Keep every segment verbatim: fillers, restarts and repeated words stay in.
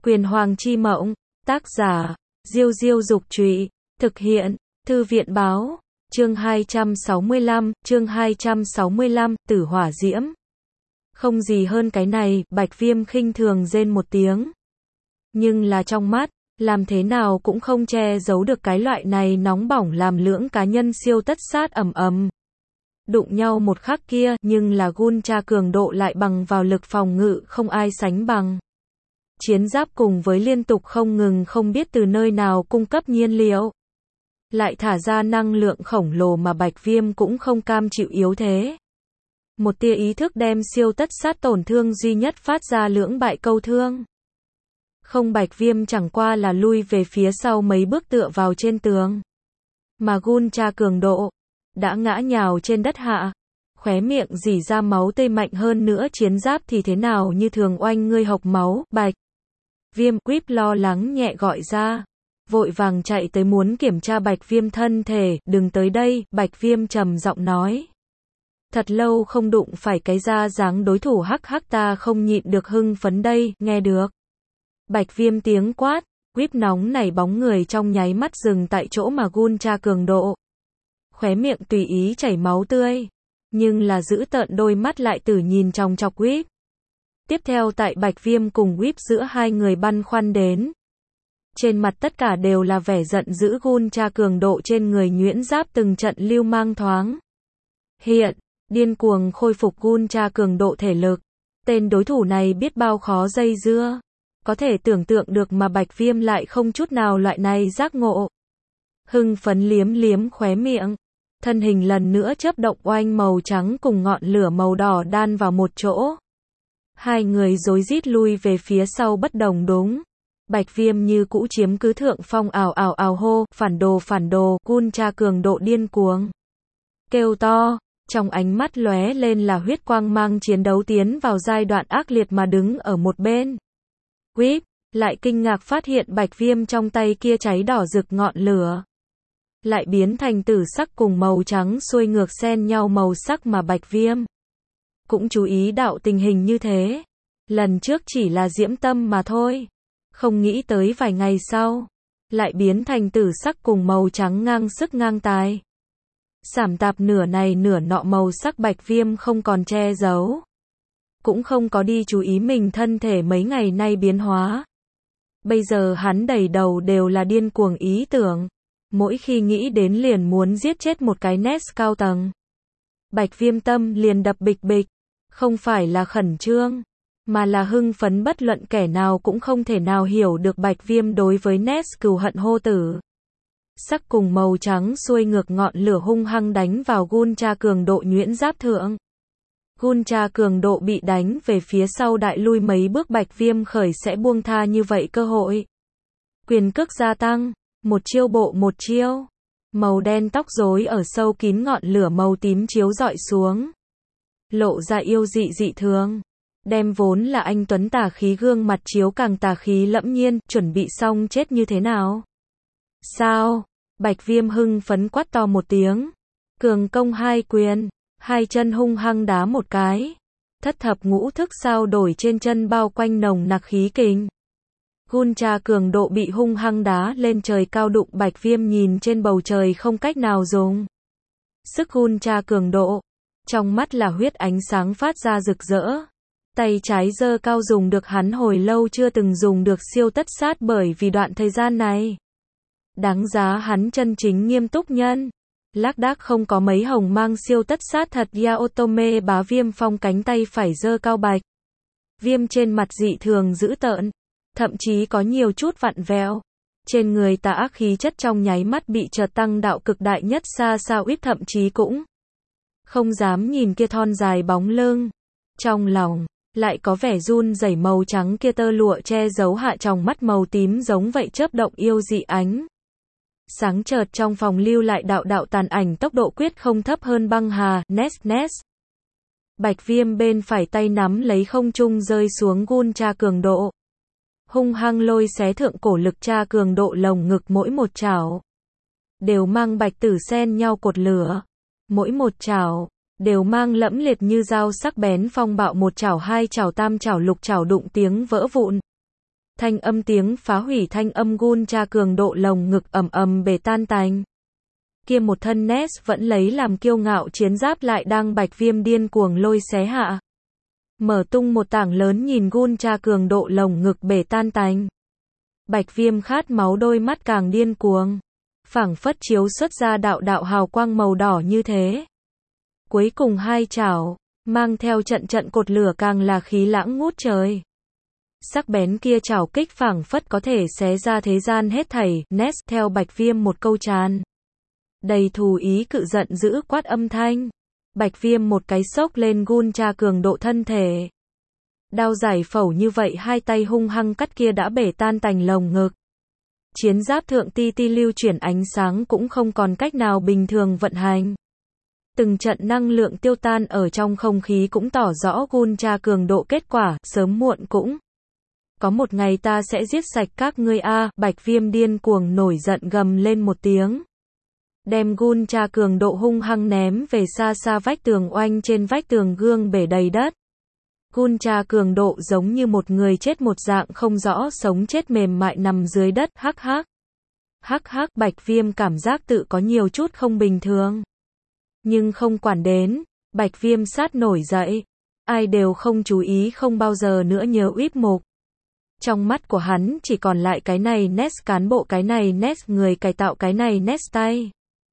Quyền Hoàng chi mộng, tác giả, Diêu Diêu Dục Trụy, thực hiện, Thư viện Báo, chương hai trăm sáu mươi lăm, chương hai trăm sáu mươi lăm, Tử Hỏa Diễm. Không gì hơn cái này, Bạch Viêm khinh thường rên một tiếng. Nhưng là trong mắt, làm thế nào cũng không che giấu được cái loại này nóng bỏng làm lưỡng cá nhân siêu tất sát ầm ầm. Đụng nhau một khắc kia, nhưng là Guncha cường độ lại bằng vào lực phòng ngự không ai sánh bằng. Chiến giáp cùng với liên tục không ngừng không biết từ nơi nào cung cấp nhiên liệu. Lại thả ra năng lượng khổng lồ mà Bạch Viêm cũng không cam chịu yếu thế. Một tia ý thức đem siêu tất sát tổn thương duy nhất phát ra lưỡng bại câu thương. Không, Bạch Viêm chẳng qua là lui về phía sau mấy bước tựa vào trên tường. Mà Guncha cường độ đã ngã nhào trên đất hạ, khóe miệng rỉ ra máu tươi mạnh hơn nữa chiến giáp thì thế nào như thường oanh ngươi hộc máu. Bạch Viêm, Quýp lo lắng nhẹ gọi ra, vội vàng chạy tới muốn kiểm tra Bạch Viêm thân thể. Đừng tới đây, Bạch Viêm trầm giọng nói. Thật lâu không đụng phải cái da dáng đối thủ, hắc hắc ta không nhịn được hưng phấn đây, nghe được. Bạch Viêm tiếng quát, Quýp nóng nảy bóng người trong nháy mắt dừng tại chỗ mà Guncha cường độ. Khóe miệng tùy ý chảy máu tươi, nhưng là giữ tợn đôi mắt lại tử nhìn chòng chọc Quýp. Tiếp theo tại Bạch Viêm cùng Quýp giữa hai người băn khoăn đến. Trên mặt tất cả đều là vẻ giận dữ. Guncha cường độ trên người nhuyễn giáp từng trận lưu mang thoáng hiện, điên cuồng khôi phục Guncha cường độ thể lực. Tên đối thủ này biết bao khó dây dưa. Có thể tưởng tượng được mà Bạch Viêm lại không chút nào loại này giác ngộ. Hưng phấn liếm liếm khóe miệng. Thân hình lần nữa chớp động, oanh màu trắng cùng ngọn lửa màu đỏ đan vào một chỗ. Hai người rối rít lui về phía sau bất đồng đúng. Bạch Viêm như cũ chiếm cứ thượng phong, ào ào ào hô, phản đồ phản đồ. Guncha cường độ điên cuồng kêu to, trong ánh mắt lóe lên là huyết quang, mang chiến đấu tiến vào giai đoạn ác liệt mà đứng ở một bên. Quýp lại kinh ngạc phát hiện Bạch Viêm trong tay kia cháy đỏ rực ngọn lửa lại biến thành tử sắc cùng màu trắng xuôi ngược xen nhau màu sắc, mà Bạch Viêm cũng chú ý đạo tình hình như thế. Lần trước chỉ là diễm tâm mà thôi, không nghĩ tới vài ngày sau lại biến thành tử sắc cùng màu trắng ngang sức ngang tài. Sảm tạp nửa này nửa nọ màu sắc, Bạch Viêm không còn che giấu, cũng không có đi chú ý mình thân thể mấy ngày nay biến hóa. Bây giờ hắn đầy đầu đều là điên cuồng ý tưởng, mỗi khi nghĩ đến liền muốn giết chết một cái nét cao tầng. Bạch Viêm tâm liền đập bịch bịch, không phải là khẩn trương, mà là hưng phấn. Bất luận kẻ nào cũng không thể nào hiểu được Bạch Viêm đối với Ness cừu hận hô tử. Sắc cùng màu trắng xuôi ngược ngọn lửa hung hăng đánh vào Guncha cường độ nhuyễn giáp thượng. Guncha cường độ bị đánh về phía sau đại lui mấy bước, Bạch Viêm khởi sẽ buông tha như vậy cơ hội. Quyền cước gia tăng, một chiêu bộ một chiêu. Màu đen tóc rối ở sâu kín ngọn lửa màu tím chiếu rọi xuống, lộ ra yêu dị dị thường, đem vốn là anh tuấn tà khí gương mặt chiếu càng tà khí lẫm nhiên. Chuẩn bị xong chết như thế nào? Sao? Bạch Viêm hưng phấn quát to một tiếng. Cường công hai quyền, hai chân hung hăng đá một cái. Thất thập ngũ thức sao đổi trên chân bao quanh nồng nặc khí kình. Guncha cường độ bị hung hăng đá lên trời cao, đụng Bạch Viêm nhìn trên bầu trời không cách nào dùng sức. Guncha cường độ trong mắt là huyết ánh sáng phát ra rực rỡ, tay trái giơ cao, dùng được hắn hồi lâu chưa từng dùng được siêu tất sát, bởi vì đoạn thời gian này đáng giá hắn chân chính nghiêm túc nhân. Lác đác không có mấy hồng mang siêu tất sát thật. Yaotome Bá Viêm Phong cánh tay phải giơ cao, Bạch Viêm trên mặt dị thường dữ tợn, thậm chí có nhiều chút vặn vẹo. Trên người tà ác khí chất trong nháy mắt bị chợt tăng đạo cực đại nhất. Xa xa Quýp thậm chí cũng không dám nhìn kia thon dài bóng lưng, trong lòng lại có vẻ run rẩy. Màu trắng kia tơ lụa che giấu hạ tròng mắt màu tím giống vậy chớp động yêu dị ánh sáng, chợt trong phòng lưu lại đạo đạo tàn ảnh, tốc độ quyết không thấp hơn băng hà. Ness Ness. Bạch Viêm bên phải tay nắm lấy không trung rơi xuống Guncha cường độ, hung hăng lôi xé thượng cổ lực cha cường độ lồng ngực. Mỗi một chảo đều mang bạch tử xen nhau cột lửa, mỗi một chảo đều mang lẫm liệt như dao sắc bén phong bạo. Một chảo, hai chảo, tam chảo, lục chảo đụng tiếng vỡ vụn. Thanh âm tiếng phá hủy thanh âm gun tra cường độ lồng ngực ầm ầm bể tan tành. Kia một thân Ness vẫn lấy làm kiêu ngạo chiến giáp lại đang Bạch Viêm điên cuồng lôi xé hạ. Mở tung một tảng lớn nhìn gun tra cường độ lồng ngực bể tan tành. Bạch Viêm khát máu đôi mắt càng điên cuồng. Phảng phất chiếu xuất ra đạo đạo hào quang màu đỏ như thế. Cuối cùng hai chảo, mang theo trận trận cột lửa càng là khí lãng ngút trời. Sắc bén kia chảo kích phảng phất có thể xé ra thế gian hết thảy, Ness theo Bạch Viêm một câu tràn. Đầy thù ý cự giận dữ quát âm thanh. Bạch Viêm một cái xốc lên gun tra cường độ thân thể. Đao giải phẫu như vậy hai tay hung hăng cắt kia đã bể tan tành lồng ngực. Chiến giáp thượng ti ti lưu chuyển ánh sáng cũng không còn cách nào bình thường vận hành. Từng trận năng lượng tiêu tan ở trong không khí cũng tỏ rõ gun tra cường độ kết quả, sớm muộn cũng. Có một ngày ta sẽ giết sạch các ngươi a, Bạch Viêm điên cuồng nổi giận gầm lên một tiếng. Đem gun tra cường độ hung hăng ném về xa xa vách tường oanh trên vách tường gương bể đầy đất. Gun tra cường độ giống như một người chết một dạng không rõ sống chết mềm mại nằm dưới đất, hắc hắc. Hắc hắc, Bạch Viêm cảm giác tự có nhiều chút không bình thường. Nhưng không quản đến, Bạch Viêm sát nổi dậy. Ai đều không chú ý không bao giờ nữa nhớ Uýp Mục. Trong mắt của hắn chỉ còn lại cái này Ness cán bộ, cái này Ness người cải tạo, cái này Ness tay.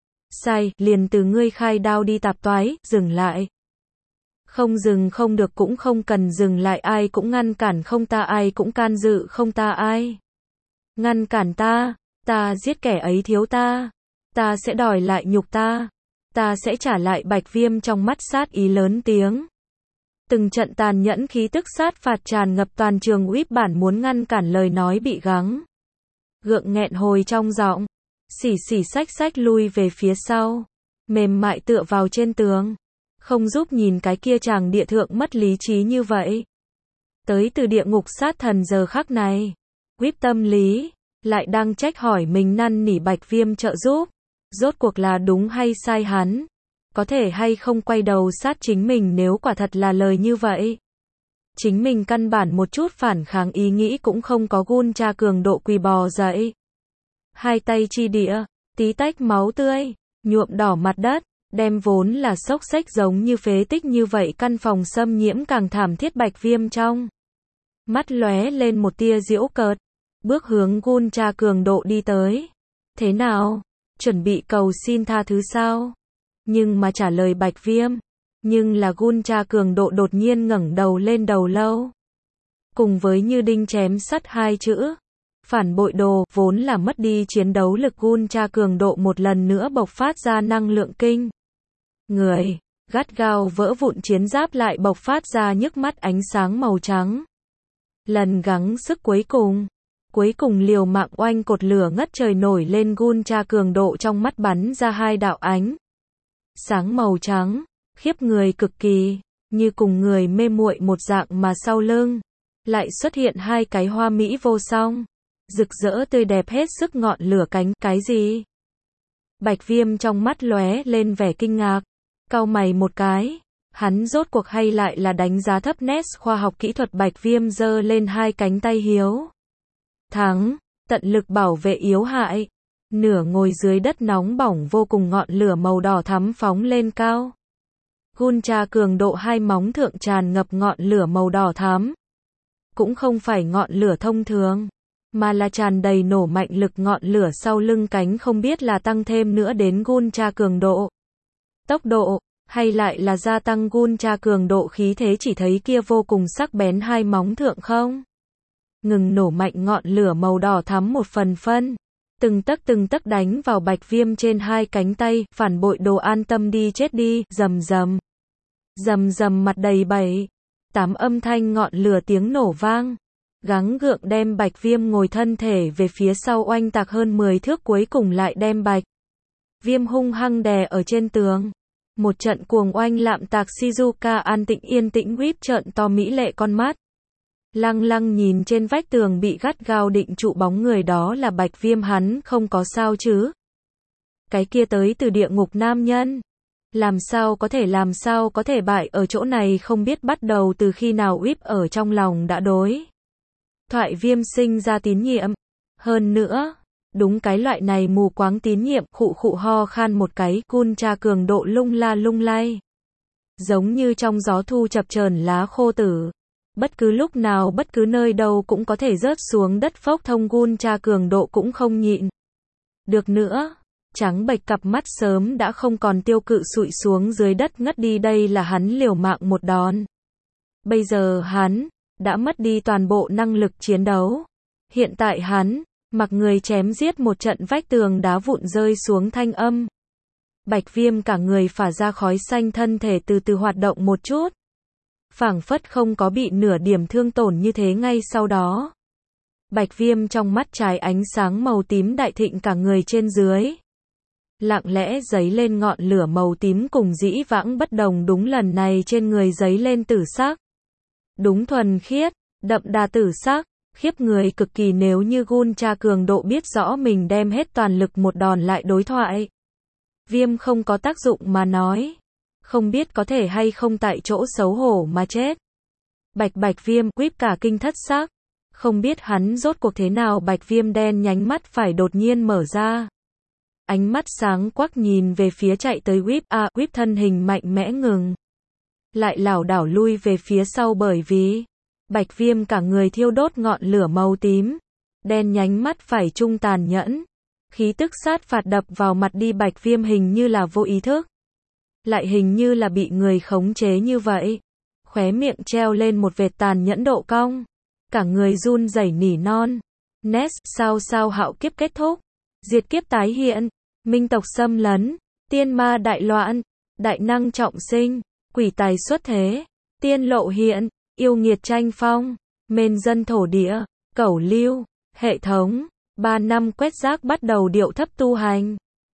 Sai, liền từ ngươi khai đao đi tạp toái, dừng lại. Không dừng không được cũng không cần dừng lại, ai cũng ngăn cản không ta, ai cũng can dự không ta, ai. Ngăn cản ta, ta giết kẻ ấy thiếu ta. Ta sẽ đòi lại nhục ta. Ta sẽ trả lại. Bạch Viêm trong mắt sát ý lớn tiếng. Từng trận tàn nhẫn khí tức sát phạt tràn ngập toàn trường, Uýp bản muốn ngăn cản lời nói bị gắng gượng nghẹn hồi trong giọng. Xỉ xỉ xách xách lui về phía sau. Mềm mại tựa vào trên tường. Không giúp nhìn cái kia chàng địa thượng mất lý trí như vậy. Tới từ địa ngục sát thần giờ khắc này. Uýp tâm lý. Lại đang trách hỏi mình năn nỉ Bạch Viêm trợ giúp. Rốt cuộc là đúng hay sai hắn? Có thể hay không quay đầu sát chính mình nếu quả thật là lời như vậy? Chính mình căn bản một chút phản kháng ý nghĩ cũng không có, gun tra cường độ quỳ bò dậy. Hai tay chi địa, tí tách máu tươi, nhuộm đỏ mặt đất, đem vốn là xốc xếch giống như phế tích như vậy căn phòng xâm nhiễm càng thảm thiết. Bạch Viêm trong mắt lóe lên một tia giễu cợt, bước hướng gun tra cường độ đi tới. Thế nào? Chuẩn bị cầu xin tha thứ sao? Nhưng mà trả lời Bạch Viêm, nhưng là gun tra cường độ đột nhiên ngẩng đầu lên đầu lâu. Cùng với như đinh chém sắt hai chữ, phản bội đồ, vốn là mất đi chiến đấu lực, gun tra cường độ một lần nữa bộc phát ra năng lượng kinh người, gắt gao vỡ vụn chiến giáp lại bộc phát ra nhức mắt ánh sáng màu trắng. Lần gắng sức cuối cùng, cuối cùng liều mạng oanh, cột lửa ngất trời nổi lên, gun tra cường độ trong mắt bắn ra hai đạo ánh sáng màu trắng, khiếp người cực kỳ, như cùng người mê muội một dạng, mà sau lưng lại xuất hiện hai cái hoa mỹ vô song, rực rỡ tươi đẹp hết sức ngọn lửa cánh. Cái gì? Bạch Viêm trong mắt lóe lên vẻ kinh ngạc, cau mày một cái, hắn rốt cuộc hay lại là đánh giá thấp Ness khoa học kỹ thuật. Bạch Viêm giơ lên hai cánh tay hiếu thắng, tận lực bảo vệ yếu hại. Nửa ngồi dưới đất nóng bỏng vô cùng, ngọn lửa màu đỏ thắm phóng lên cao. Gun tra cường độ hai móng thượng tràn ngập ngọn lửa màu đỏ thắm. Cũng không phải ngọn lửa thông thường, mà là tràn đầy nổ mạnh lực. Ngọn lửa sau lưng cánh không biết là tăng thêm nữa đến gun tra cường độ tốc độ, hay lại là gia tăng gun tra cường độ khí thế. Chỉ thấy kia vô cùng sắc bén hai móng thượng không ngừng nổ mạnh ngọn lửa màu đỏ thắm một phần phân. Từng tấc từng tấc đánh vào Bạch Viêm trên hai cánh tay. Phản bội đồ, an tâm đi chết đi. Rầm rầm, rầm rầm, mặt đầy bảy tám âm thanh ngọn lửa tiếng nổ vang, gắng gượng đem Bạch Viêm ngồi thân thể về phía sau oanh tạc hơn mười thước, cuối cùng lại đem Bạch Viêm hung hăng đè ở trên tường. Một trận cuồng oanh lạm tạc. Shizuka an tĩnh yên tĩnh, Uýp trợn to mỹ lệ con mắt, lăng lăng nhìn trên vách tường bị gắt gao định trụ bóng người, đó là Bạch Viêm. Hắn không có sao chứ? Cái kia tới từ địa ngục nam nhân, làm sao có thể làm sao có thể bại ở chỗ này? Không biết bắt đầu từ khi nào Uýp ở trong lòng đã đối Thoại Viêm sinh ra tín nhiệm. Hơn nữa, đúng cái loại này mù quáng tín nhiệm, khụ khụ ho khan một cái, Gun Cha cường độ lung la lung lay. Giống như trong gió thu chập chờn lá khô tử. Bất cứ lúc nào bất cứ nơi đâu cũng có thể rớt xuống đất phốc thông, Gun Cha cường độ cũng không nhịn được nữa. Trắng bệch cặp mắt sớm đã không còn tiêu cự sụi xuống dưới đất ngất đi, đây là hắn liều mạng một đòn. Bây giờ hắn đã mất đi toàn bộ năng lực chiến đấu. Hiện tại hắn mặc người chém giết một trận, vách tường đá vụn rơi xuống thanh âm. Bạch Viêm cả người phả ra khói xanh, thân thể từ từ hoạt động một chút. Phảng phất không có bị nửa điểm thương tổn như thế. Ngay sau đó, Bạch Viêm trong mắt trái ánh sáng màu tím đại thịnh, cả người trên dưới lặng lẽ giấy lên ngọn lửa màu tím cùng dĩ vãng bất đồng, đúng lần này trên người giấy lên tử sắc. Đúng thuần khiết, đậm đà tử sắc, khiếp người cực kỳ. Nếu như Gun Cha cường độ biết rõ mình đem hết toàn lực một đòn lại đối thoại Viêm không có tác dụng mà nói, không biết có thể hay không tại chỗ xấu hổ mà chết. Bạch Bạch Viêm quýp cả kinh thất xác, không biết hắn rốt cuộc thế nào. Bạch Viêm đen nhánh mắt phải đột nhiên mở ra. Ánh mắt sáng quắc nhìn về phía chạy tới Whip. À, Whip thân hình mạnh mẽ ngừng, lại lảo đảo lui về phía sau, bởi vì Bạch Viêm cả người thiêu đốt ngọn lửa màu tím, đen nhánh mắt phải trung tàn nhẫn, khí tức sát phạt đập vào mặt đi. Bạch Viêm hình như là vô ý thức, lại hình như là bị người khống chế như vậy. Khóe miệng treo lên một vệt tàn nhẫn độ cong, cả người run rẩy nỉ non. Nest, sao sao hạo kiếp kết thúc, diệt kiếp tái hiện, minh tộc xâm lấn, tiên ma đại loạn, đại năng trọng sinh, quỷ tài xuất thế, tiên lộ hiện, yêu nghiệt tranh phong, mên dân thổ địa, cẩu lưu, hệ thống, ba năm quét rác bắt đầu điệu thấp tu hành.